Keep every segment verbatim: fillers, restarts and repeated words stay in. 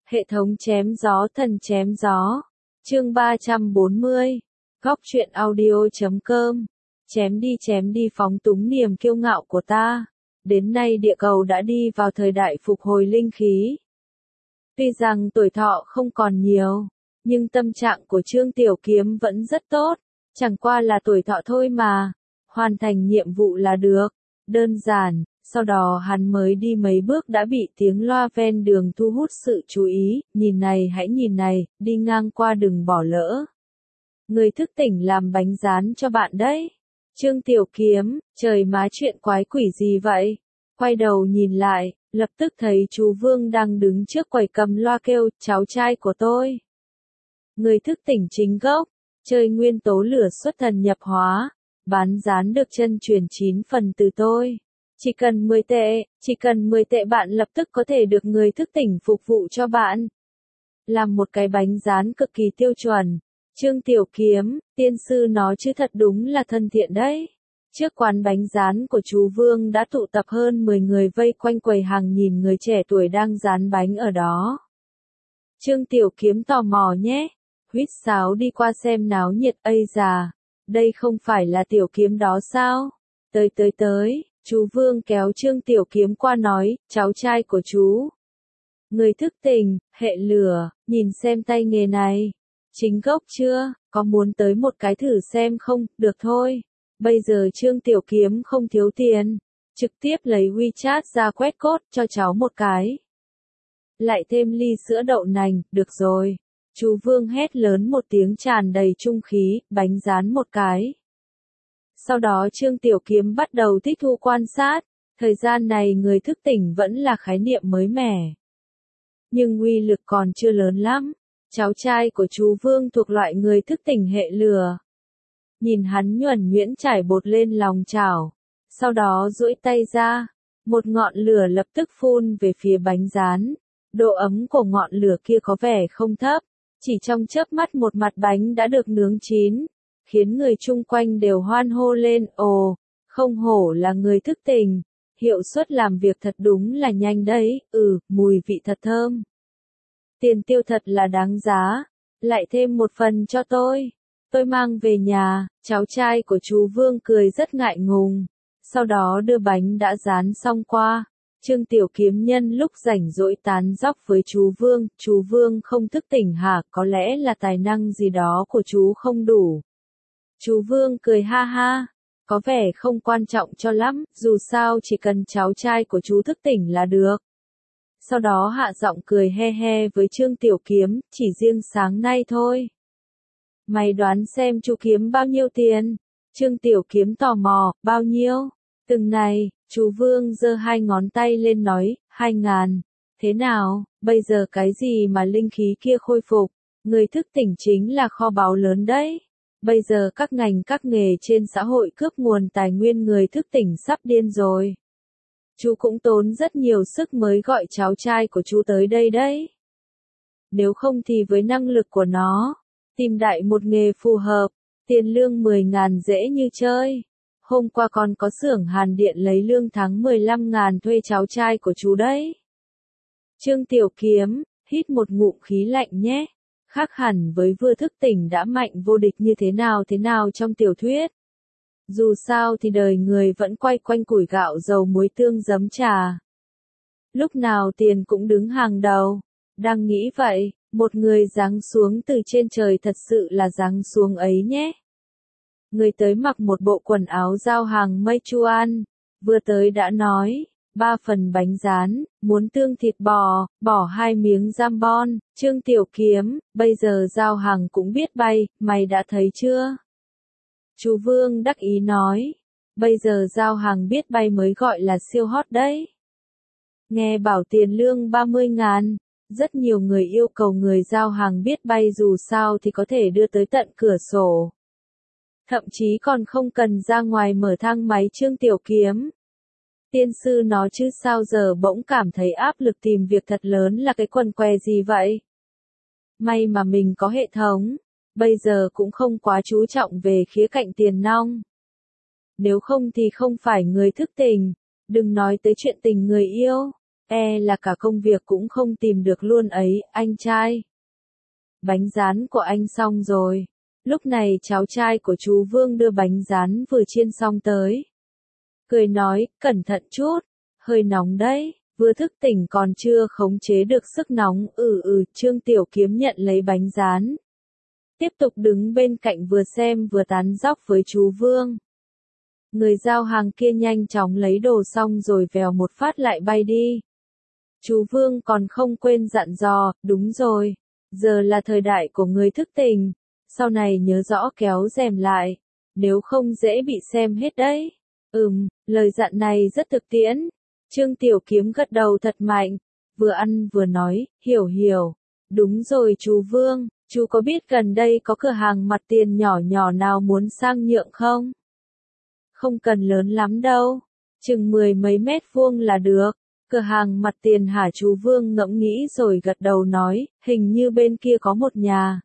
Hệ thống chém gió thần chém gió. Chương ba trăm bốn mươi. Góc truyện audio chấm com. Chém đi chém đi phóng túng niềm kiêu ngạo của ta. Đến nay địa cầu đã đi vào thời đại phục hồi linh khí. Tuy rằng tuổi thọ không còn nhiều, nhưng tâm trạng của Trương Tiểu Kiếm vẫn rất tốt. Chẳng qua là tuổi thọ thôi mà. Hoàn thành nhiệm vụ là được. Đơn giản. Sau đó hắn mới đi mấy bước đã bị tiếng loa ven đường thu hút sự chú ý, nhìn này hãy nhìn này, đi ngang qua đừng bỏ lỡ. Người thức tỉnh làm bánh rán cho bạn đấy. Trương Tiểu Kiếm, trời má chuyện quái quỷ gì vậy? Quay đầu nhìn lại, lập tức thấy chú Vương đang đứng trước quầy cầm loa kêu, cháu trai của tôi. Người thức tỉnh chính gốc, chơi nguyên tố lửa xuất thần nhập hóa, bán rán được chân truyền chín phần từ tôi. Chỉ cần mười tệ, chỉ cần mười tệ bạn lập tức có thể được người thức tỉnh phục vụ cho bạn. Làm một cái bánh rán cực kỳ tiêu chuẩn. Trương Tiểu Kiếm, tiên sư nói chứ thật đúng là thân thiện đấy. Trước quán bánh rán của chú Vương đã tụ tập hơn mười người vây quanh quầy hàng nhìn người trẻ tuổi đang rán bánh ở đó. Trương Tiểu Kiếm tò mò nhé. Huýt sáo đi qua xem náo nhiệt. Ây già, đây không phải là Tiểu Kiếm đó sao? Tới tới tới. Chú Vương kéo Trương Tiểu Kiếm qua nói, cháu trai của chú. Người thức tỉnh, hệ lửa, nhìn xem tay nghề này. Chính gốc chưa, có muốn tới một cái thử xem không, được thôi. Bây giờ Trương Tiểu Kiếm không thiếu tiền. Trực tiếp lấy WeChat ra quét code cho cháu một cái. Lại thêm ly sữa đậu nành, được rồi. Chú Vương hét lớn một tiếng tràn đầy trung khí, bánh rán một cái. Sau đó Trương Tiểu Kiếm bắt đầu thích thu quan sát, thời gian này người thức tỉnh vẫn là khái niệm mới mẻ. Nhưng uy lực còn chưa lớn lắm, cháu trai của chú Vương thuộc loại người thức tỉnh hệ lửa. Nhìn hắn nhuần nhuyễn trải bột lên lòng chảo, sau đó duỗi tay ra, một ngọn lửa lập tức phun về phía bánh rán. Độ ấm của ngọn lửa kia có vẻ không thấp, chỉ trong chớp mắt một mặt bánh đã được nướng chín. Khiến người chung quanh đều hoan hô lên, ồ, không hổ là người thức tỉnh, hiệu suất làm việc thật đúng là nhanh đấy, ừ, mùi vị thật thơm. Tiền tiêu thật là đáng giá, lại thêm một phần cho tôi, tôi mang về nhà. Cháu trai của chú Vương cười rất ngại ngùng, sau đó đưa bánh đã rán xong qua. Trương Tiểu Kiếm nhân lúc rảnh rỗi tán dóc với chú Vương, chú Vương không thức tỉnh hả, có lẽ là tài năng gì đó của chú không đủ. Chú Vương cười ha ha, có vẻ không quan trọng cho lắm, dù sao chỉ cần cháu trai của chú thức tỉnh là được. Sau đó hạ giọng cười he he với Trương Tiểu Kiếm, chỉ riêng sáng nay thôi. Mày đoán xem chú kiếm bao nhiêu tiền? Trương Tiểu Kiếm tò mò, bao nhiêu? Từng này, chú Vương giơ hai ngón tay lên nói, hai ngàn. Thế nào, bây giờ cái gì mà linh khí kia khôi phục, người thức tỉnh chính là kho báu lớn đấy. Bây giờ các ngành các nghề trên xã hội cướp nguồn tài nguyên người thức tỉnh sắp điên rồi. Chú cũng tốn rất nhiều sức mới gọi cháu trai của chú tới đây đấy. Nếu không thì với năng lực của nó, tìm đại một nghề phù hợp, tiền lương mười ngàn dễ như chơi. Hôm qua còn có xưởng hàn điện lấy lương tháng mười lăm ngàn thuê cháu trai của chú đấy. Trương Tiểu Kiếm, hít một ngụm khí lạnh nhé. Khác hẳn với vừa thức tỉnh đã mạnh vô địch như thế nào thế nào trong tiểu thuyết. Dù sao thì đời người vẫn quay quanh củi gạo dầu muối tương giấm trà. Lúc nào tiền cũng đứng hàng đầu. Đang nghĩ vậy, một người giáng xuống từ trên trời thật sự là giáng xuống ấy nhé. Người tới mặc một bộ quần áo giao hàng mây chuan, vừa tới đã nói. Ba phần bánh rán, muốn tương thịt bò, bỏ hai miếng jambon. Trương Tiểu Kiếm, bây giờ giao hàng cũng biết bay, mày đã thấy chưa? Chú Vương đắc ý nói, bây giờ giao hàng biết bay mới gọi là siêu hot đấy. Nghe bảo tiền lương ba mươi ngàn, rất nhiều người yêu cầu người giao hàng biết bay dù sao thì có thể đưa tới tận cửa sổ. Thậm chí còn không cần ra ngoài mở thang máy. Trương Tiểu Kiếm. Tiên sư nói chứ sao giờ bỗng cảm thấy áp lực tìm việc thật lớn là cái quần què gì vậy? May mà mình có hệ thống, bây giờ cũng không quá chú trọng về khía cạnh tiền nong. Nếu không thì không phải người thức tỉnh, đừng nói tới chuyện tình người yêu, E là cả công việc cũng không tìm được luôn ấy, anh trai. Bánh rán của anh xong rồi. Lúc này cháu trai của chú Vương đưa bánh rán vừa chiên xong tới. Cười nói, cẩn thận chút, hơi nóng đấy, vừa thức tỉnh còn chưa khống chế được sức nóng, ừ ừ, Trương Tiểu Kiếm nhận lấy bánh rán. Tiếp tục đứng bên cạnh vừa xem vừa tán dóc với chú Vương. Người giao hàng kia nhanh chóng lấy đồ xong rồi vèo một phát lại bay đi. Chú Vương còn không quên dặn dò, đúng rồi, giờ là thời đại của người thức tỉnh, sau này nhớ rõ kéo rèm lại, nếu không dễ bị xem hết đấy. Ừm, lời dặn này rất thực tiễn. Trương Tiểu Kiếm gật đầu thật mạnh, vừa ăn vừa nói, hiểu hiểu. Đúng rồi chú Vương, chú có biết gần đây có cửa hàng mặt tiền nhỏ nhỏ nào muốn sang nhượng không? Không cần lớn lắm đâu, chừng mười mấy mét vuông là được. Cửa hàng mặt tiền hả? Chú Vương ngẫm nghĩ rồi gật đầu nói, hình như bên kia có một nhà.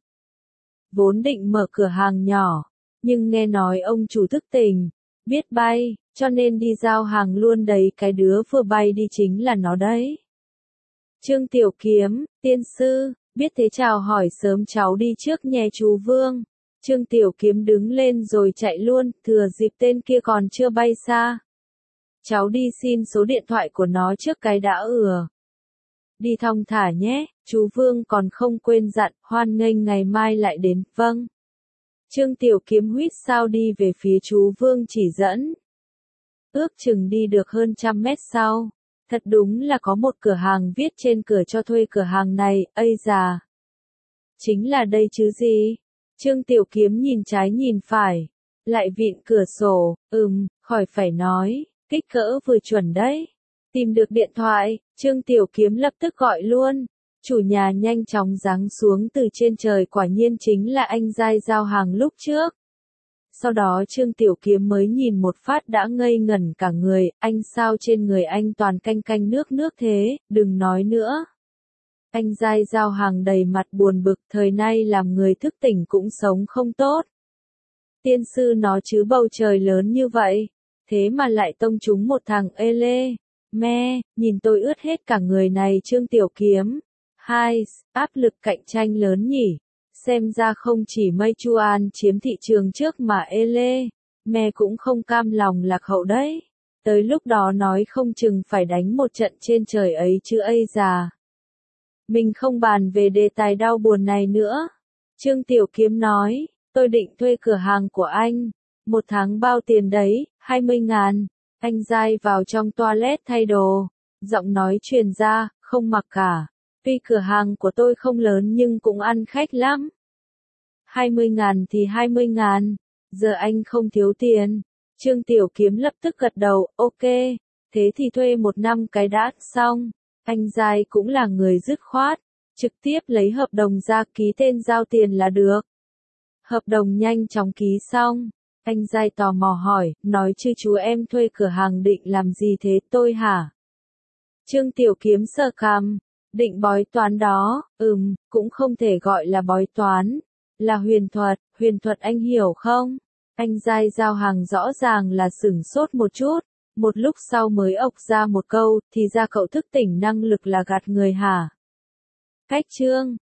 Vốn định mở cửa hàng nhỏ, nhưng nghe nói ông chủ thức tỉnh, biết bay, cho nên đi giao hàng luôn đấy, cái đứa vừa bay đi chính là nó đấy. Trương Tiểu Kiếm, tiên sư, biết thế chào hỏi sớm cháu đi trước nhé chú Vương. Trương Tiểu Kiếm đứng lên rồi chạy luôn, thừa dịp tên kia còn chưa bay xa. Cháu đi xin số điện thoại của nó trước cái đã ừa. Đi thong thả nhé, chú Vương còn không quên dặn, hoan nghênh ngày mai lại đến, vâng. Trương Tiểu Kiếm huýt sao đi về phía chú Vương chỉ dẫn. Ước chừng đi được hơn trăm mét sau. Thật đúng là có một cửa hàng viết trên cửa cho thuê cửa hàng này, ây già. Chính là đây chứ gì? Trương Tiểu Kiếm nhìn trái nhìn phải. Lại vịn cửa sổ, ừm, khỏi phải nói, kích cỡ vừa chuẩn đấy. Tìm được điện thoại, Trương Tiểu Kiếm lập tức gọi luôn. Chủ nhà nhanh chóng giáng xuống từ trên trời, quả nhiên chính là anh giai giao hàng lúc trước. Sau đó Trương Tiểu Kiếm mới nhìn một phát đã ngây ngẩn cả người, anh sao trên người anh toàn canh canh nước nước thế, đừng nói nữa. Anh giai giao hàng đầy mặt buồn bực, thời nay làm người thức tỉnh cũng sống không tốt. Tiên sư nó chứ bầu trời lớn như vậy, thế mà lại tông trúng một thằng ê lê, me, nhìn tôi ướt hết cả người này. Trương Tiểu Kiếm. Hai, áp lực cạnh tranh lớn nhỉ. Xem ra không chỉ Mây Chu An chiếm thị trường trước mà ê lê, me cũng không cam lòng lạc hậu đấy. Tới lúc đó nói không chừng phải đánh một trận trên trời ấy chứ ây già. Mình không bàn về đề tài đau buồn này nữa. Trương Tiểu Kiếm nói, tôi định thuê cửa hàng của anh. Một tháng bao tiền đấy, hai mươi ngàn. Anh giai vào trong toilet thay đồ. Giọng nói truyền ra, không mặc cả. Tuy cửa hàng của tôi không lớn nhưng cũng ăn khách lắm. hai mươi ngàn thì hai mươi ngàn. Giờ anh không thiếu tiền. Trương Tiểu Kiếm lập tức gật đầu, ok. Thế thì thuê một năm cái đã, xong. Anh giai cũng là người dứt khoát. Trực tiếp lấy hợp đồng ra ký tên giao tiền là được. Hợp đồng nhanh chóng ký xong. Anh giai tò mò hỏi, nói chứ chú em thuê cửa hàng định làm gì thế tôi hả? Trương Tiểu Kiếm sờ cằm, định bói toán đó, ừm, cũng không thể gọi là bói toán, là huyền thuật, huyền thuật anh hiểu không? Anh giai giao hàng rõ ràng là sửng sốt một chút, một lúc sau mới ộc ra một câu, thì ra cậu thức tỉnh năng lực là gạt người hả? Cách chương